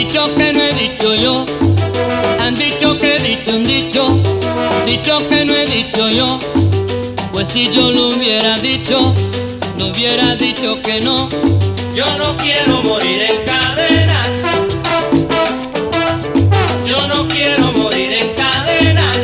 Dicho que no he dicho yo, han dicho que he dicho un dicho, dicho que no he dicho yo. Pues si yo lo hubiera dicho, no hubiera dicho que no. Yo no quiero morir en cadenas. Yo no quiero morir en cadenas.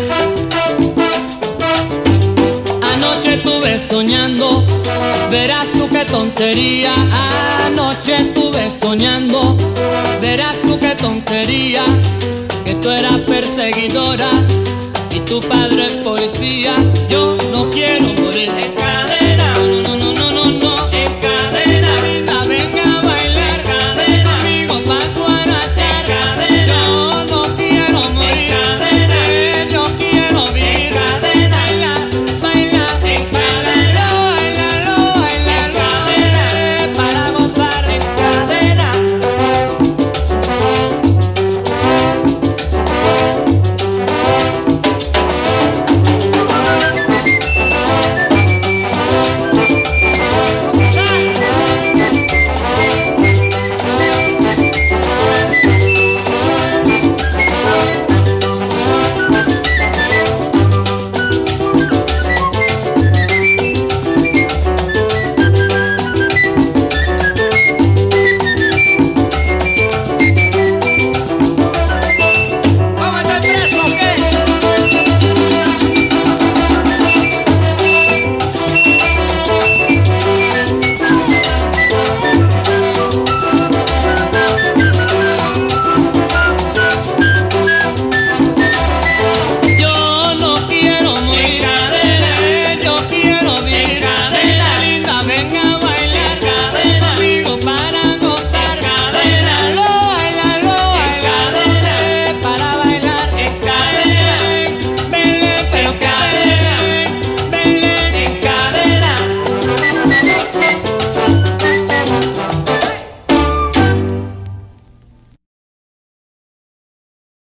Anoche estuve soñando, verás tú qué tontería. Anoche estuve soñando, verás tú qué tontería. Que tú eras perseguidora y tu padre es policía. Yo no quiero morir en cadenas.